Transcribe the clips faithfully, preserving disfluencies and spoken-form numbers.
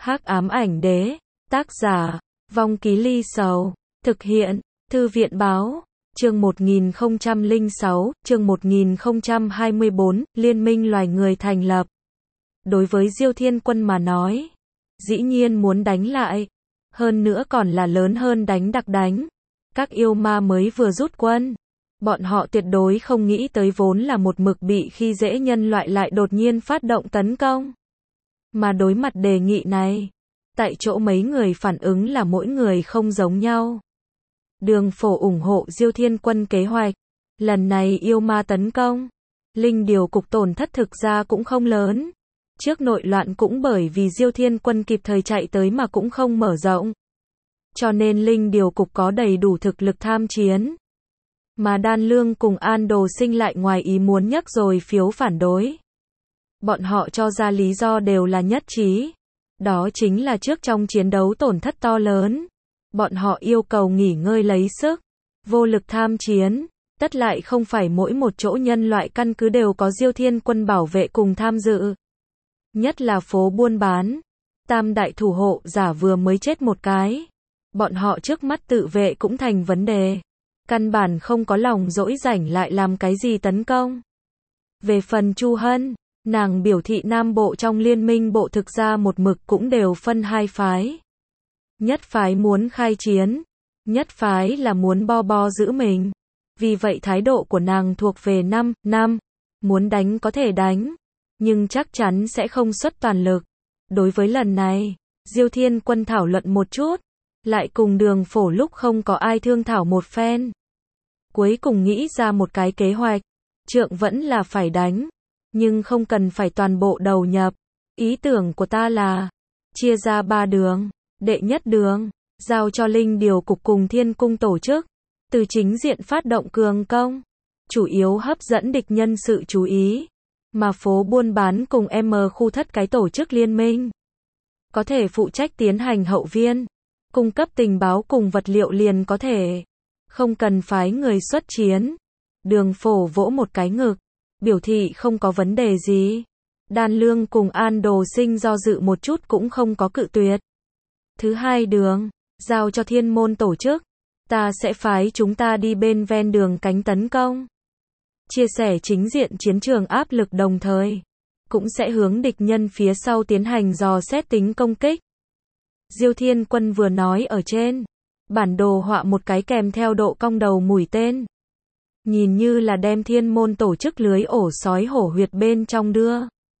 Hắc ám ảnh đế, tác giả, Vong Ký Ly Sầu, thực hiện, Thư viện báo, chương một nghìn không trăm lẻ sáu, chương một nghìn không trăm hai mươi bốn, Liên minh loài người thành lập. Đối với Diêu Thiên Quân mà nói, dĩ nhiên muốn đánh lại, hơn nữa còn là lớn hơn đánh đặc đánh. Các yêu ma mới vừa rút quân, bọn họ tuyệt đối không nghĩ tới vốn là một mực bị khi dễ nhân loại lại đột nhiên phát động tấn công. Mà đối mặt đề nghị này, tại chỗ mấy người phản ứng là mỗi người không giống nhau. Đường Phổ ủng hộ Diêu Thiên Quân kế hoạch, lần này yêu ma tấn công, linh điều cục tổn thất thực ra cũng không lớn. Trước nội loạn cũng bởi vì Diêu Thiên Quân kịp thời chạy tới mà cũng không mở rộng. Cho nên linh điều cục có đầy đủ thực lực tham chiến. Mà Đan Lương cùng An Đồ Sinh lại ngoài ý muốn nhắc rồi phiếu phản đối. Bọn họ cho ra lý do đều là nhất trí. Đó chính là trước trong chiến đấu tổn thất to lớn. Bọn họ yêu cầu nghỉ ngơi lấy sức, vô lực tham chiến. Tất lại không phải mỗi một chỗ nhân loại căn cứ đều có Diêu Thiên Quân bảo vệ cùng tham dự. Nhất là phố buôn bán. Tam đại thủ hộ giả vừa mới chết một cái. Bọn họ trước mắt tự vệ cũng thành vấn đề. Căn bản không có lòng dỗi rảnh lại làm cái gì tấn công. Về phần Chu Hân, nàng biểu thị Nam Bộ trong liên minh bộ thực ra một mực cũng đều phân hai phái. Nhất phái muốn khai chiến, nhất phái là muốn bo bo giữ mình. Vì vậy thái độ của nàng thuộc về năm, năm, muốn đánh có thể đánh, nhưng chắc chắn sẽ không xuất toàn lực. Đối với lần này, Diêu Thiên Quân thảo luận một chút, lại cùng Đường Phổ lúc không có ai thương thảo một phen. Cuối cùng nghĩ ra một cái kế hoạch, trượng vẫn là phải đánh, nhưng không cần phải toàn bộ đầu nhập. Ý tưởng của ta là, chia ra ba đường, đệ nhất đường, giao cho linh điều cục cùng thiên cung tổ chức, từ chính diện phát động cường công, chủ yếu hấp dẫn địch nhân sự chú ý, mà phố buôn bán cùng M khu thất cái tổ chức liên minh, có thể phụ trách tiến hành hậu viên, cung cấp tình báo cùng vật liệu liền có thể, không cần phái người xuất chiến. Đường Phổ vỗ một cái ngực, biểu thị không có vấn đề gì. Đan Lương cùng An Đồ Sinh do dự một chút cũng không có cự tuyệt. Thứ hai đường, giao cho thiên môn tổ chức, ta sẽ phái chúng ta đi bên ven đường cánh tấn công. Chia sẻ chính diện chiến trường áp lực đồng thời, cũng sẽ hướng địch nhân phía sau tiến hành dò xét tính công kích. Diêu Thiên Quân vừa nói ở trên, bản đồ họa một cái kèm theo độ cong đầu mũi tên. Nhìn như là đem thiên môn tổ chức lưới ổ sói hổ huyệt bên trong đưa.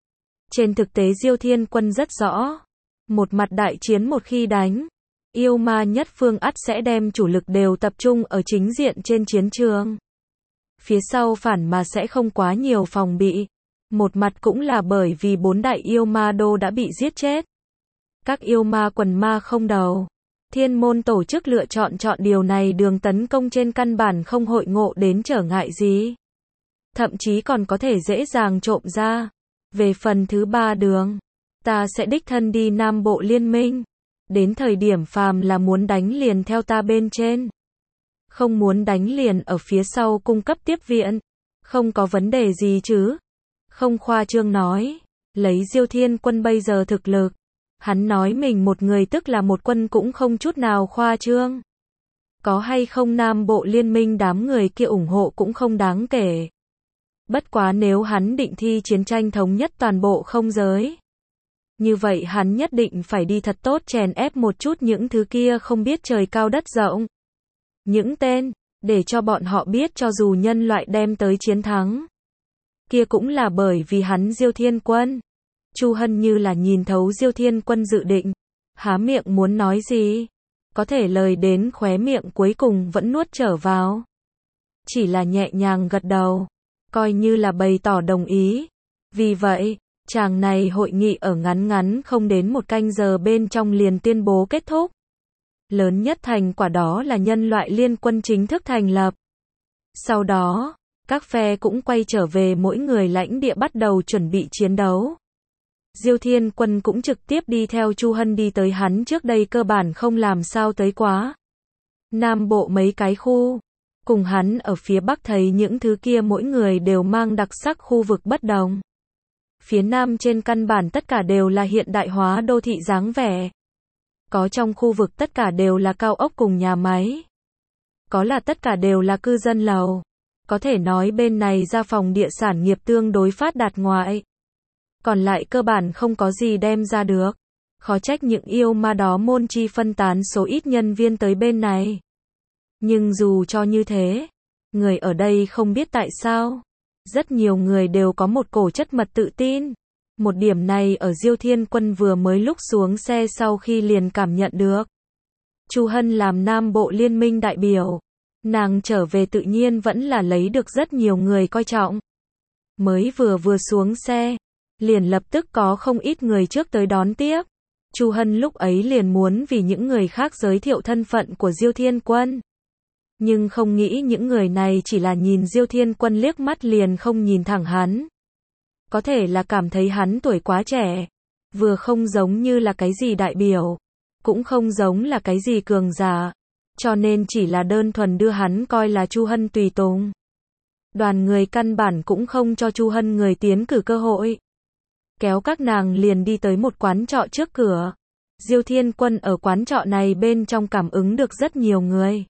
Trên thực tế Diêu Thiên Quân rất rõ, một mặt đại chiến một khi đánh, yêu ma nhất phương ắt sẽ đem chủ lực đều tập trung ở chính diện trên chiến trường. Phía sau phản mà sẽ không quá nhiều phòng bị. Một mặt cũng là bởi vì bốn đại yêu ma đô đã bị giết chết. Các yêu ma quần ma không đầu. Thiên môn tổ chức lựa chọn chọn điều này đường tấn công trên căn bản không hội ngộ đến trở ngại gì. Thậm chí còn có thể dễ dàng trộm ra. Về phần thứ ba đường, ta sẽ đích thân đi Nam Bộ liên minh. Đến thời điểm phàm là muốn đánh liền theo ta bên trên. Không muốn đánh liền ở phía sau cung cấp tiếp viện. Không có vấn đề gì chứ. Không khoa trương nói. Lấy Diêu Thiên Quân bây giờ thực lực. Hắn nói mình một người tức là một quân cũng không chút nào khoa trương. Có hay không Nam Bộ liên minh đám người kia ủng hộ cũng không đáng kể. Bất quá nếu hắn định thi chiến tranh thống nhất toàn bộ không giới. Như vậy hắn nhất định phải đi thật tốt chèn ép một chút những thứ kia không biết trời cao đất rộng. Những tên, để cho bọn họ biết cho dù nhân loại đem tới chiến thắng. Kia cũng là bởi vì hắn Diêu Thiên Quân. Chu Hân như là nhìn thấu Diêu Thiên Quân dự định, há miệng muốn nói gì, có thể lời đến khóe miệng cuối cùng vẫn nuốt trở vào. Chỉ là nhẹ nhàng gật đầu, coi như là bày tỏ đồng ý. Vì vậy, chàng này hội nghị ở ngắn ngắn không đến một canh giờ bên trong liền tuyên bố kết thúc. Lớn nhất thành quả đó là nhân loại liên quân chính thức thành lập. Sau đó, các phe cũng quay trở về mỗi người lãnh địa bắt đầu chuẩn bị chiến đấu. Diêu Thiên Quân cũng trực tiếp đi theo Chu Hân đi tới hắn trước đây cơ bản không làm sao tới quá. Nam Bộ mấy cái khu, cùng hắn ở phía Bắc thấy những thứ kia mỗi người đều mang đặc sắc khu vực bất đồng. Phía Nam trên căn bản tất cả đều là hiện đại hóa đô thị dáng vẻ. Có trong khu vực tất cả đều là cao ốc cùng nhà máy. Có là tất cả đều là cư dân lầu. Có thể nói bên này ra phòng địa sản nghiệp tương đối phát đạt ngoại. Còn lại cơ bản không có gì đem ra được. Khó trách những yêu ma đó môn chi phân tán số ít nhân viên tới bên này. Nhưng dù cho như thế, người ở đây không biết tại sao. Rất nhiều người đều có một cổ chất mật tự tin. Một điểm này ở Diêu Thiên Quân vừa mới lúc xuống xe sau khi liền cảm nhận được. Chu Hân làm Nam Bộ Liên minh đại biểu. Nàng trở về tự nhiên vẫn là lấy được rất nhiều người coi trọng. Mới vừa vừa xuống xe, liền lập tức có không ít người trước tới đón tiếp. Chu Hân lúc ấy liền muốn vì những người khác giới thiệu thân phận của Diêu Thiên Quân. Nhưng không nghĩ những người này chỉ là nhìn Diêu Thiên Quân liếc mắt liền không nhìn thẳng hắn. Có thể là cảm thấy hắn tuổi quá trẻ, vừa không giống như là cái gì đại biểu, cũng không giống là cái gì cường giả, cho nên chỉ là đơn thuần đưa hắn coi là Chu Hân tùy tùng. Đoàn người căn bản cũng không cho Chu Hân người tiến cử cơ hội. Kéo các nàng liền đi tới một quán trọ trước cửa. Diêu Thiên Quân ở quán trọ này bên trong cảm ứng được rất nhiều người.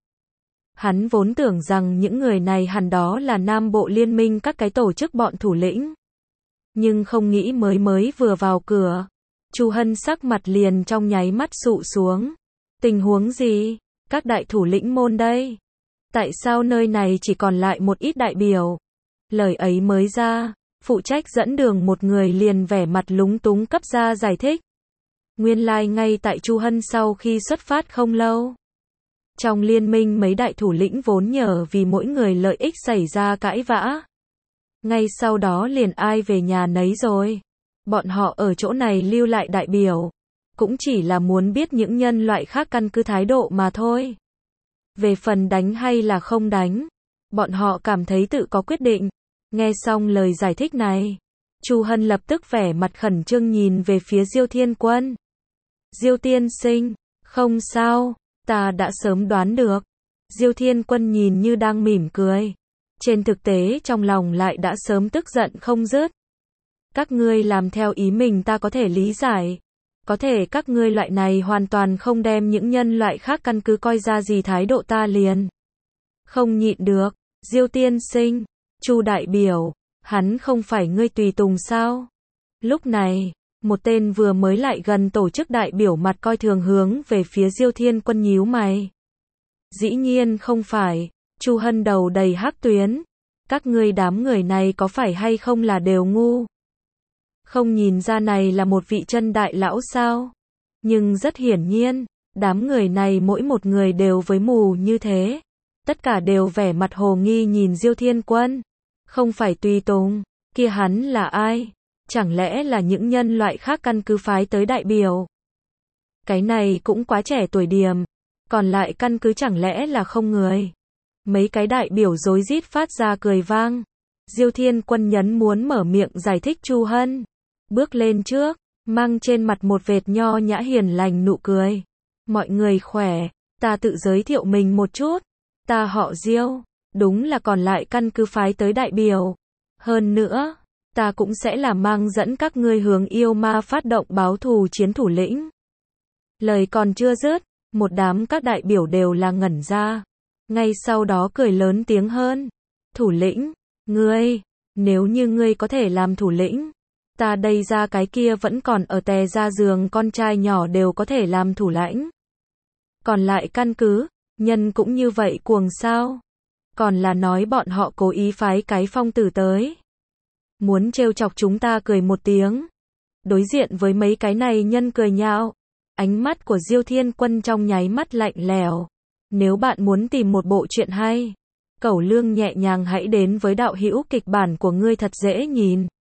Hắn vốn tưởng rằng những người này hẳn đó là Nam Bộ Liên minh các cái tổ chức bọn thủ lĩnh. Nhưng không nghĩ mới mới vừa vào cửa, Chu Hân sắc mặt liền trong nháy mắt sụ xuống. Tình huống gì? Các đại thủ lĩnh môn đây? Tại sao nơi này chỉ còn lại một ít đại biểu? Lời ấy mới ra, phụ trách dẫn đường một người liền vẻ mặt lúng túng cấp ra giải thích. Nguyên lai like ngay tại Chu Hân sau khi xuất phát không lâu. Trong liên minh mấy đại thủ lĩnh vốn nhờ vì mỗi người lợi ích xảy ra cãi vã. Ngay sau đó liền ai về nhà nấy rồi. Bọn họ ở chỗ này lưu lại đại biểu. Cũng chỉ là muốn biết những nhân loại khác căn cứ thái độ mà thôi. Về phần đánh hay là không đánh, bọn họ cảm thấy tự có quyết định. Nghe xong lời giải thích này, Chu Hân lập tức vẻ mặt khẩn trương nhìn về phía Diêu Thiên Quân. Diêu tiên sinh, không sao, ta đã sớm đoán được. Diêu Thiên Quân nhìn như đang mỉm cười. Trên thực tế trong lòng lại đã sớm tức giận không dứt. Các ngươi làm theo ý mình ta có thể lý giải. Có thể các ngươi loại này hoàn toàn không đem những nhân loại khác căn cứ coi ra gì thái độ ta liền không nhịn được. Diêu tiên sinh, Chu đại biểu, hắn không phải ngươi tùy tùng sao? Lúc này, một tên vừa mới lại gần tổ chức đại biểu mặt coi thường hướng về phía Diêu Thiên Quân nhíu mày. Dĩ nhiên không phải. Chu Hân đầu đầy hắc tuyến. Các ngươi đám người này có phải hay không là đều ngu? Không nhìn ra này là một vị chân đại lão sao? Nhưng rất hiển nhiên, đám người này mỗi một người đều với mù như thế. Tất cả đều vẻ mặt hồ nghi nhìn Diêu Thiên Quân. Không phải tùy tùng, kia hắn là ai? Chẳng lẽ là những nhân loại khác căn cứ phái tới đại biểu? Cái này cũng quá trẻ tuổi điểm. Còn lại căn cứ chẳng lẽ là không người? Mấy cái đại biểu rối rít phát ra cười vang. Diêu Thiên Quân nhấn muốn mở miệng giải thích Chu Hân. Bước lên trước, mang trên mặt một vệt nho nhã hiền lành nụ cười. Mọi người khỏe, ta tự giới thiệu mình một chút. Ta họ Diêu, đúng là còn lại căn cứ phái tới đại biểu. Hơn nữa, ta cũng sẽ là mang dẫn các ngươi hướng yêu ma phát động báo thù chiến thủ lĩnh. Lời còn chưa dứt, một đám các đại biểu đều là ngẩn ra. Ngay sau đó cười lớn tiếng hơn. Thủ lĩnh, ngươi, nếu như ngươi có thể làm thủ lĩnh, ta đây ra cái kia vẫn còn ở tè ra giường con trai nhỏ đều có thể làm thủ lãnh. Còn lại căn cứ, nhân cũng như vậy cuồng sao? Còn là nói bọn họ cố ý phái cái phong tử tới. Muốn trêu chọc chúng ta cười một tiếng. Đối diện với mấy cái này nhân cười nhạo. Ánh mắt của Diêu Thiên Quân trong nháy mắt lạnh lẽo. Nếu bạn muốn tìm một bộ truyện hay, Cẩu Lương nhẹ nhàng hãy đến với đạo hữu kịch bản của ngươi thật dễ nhìn.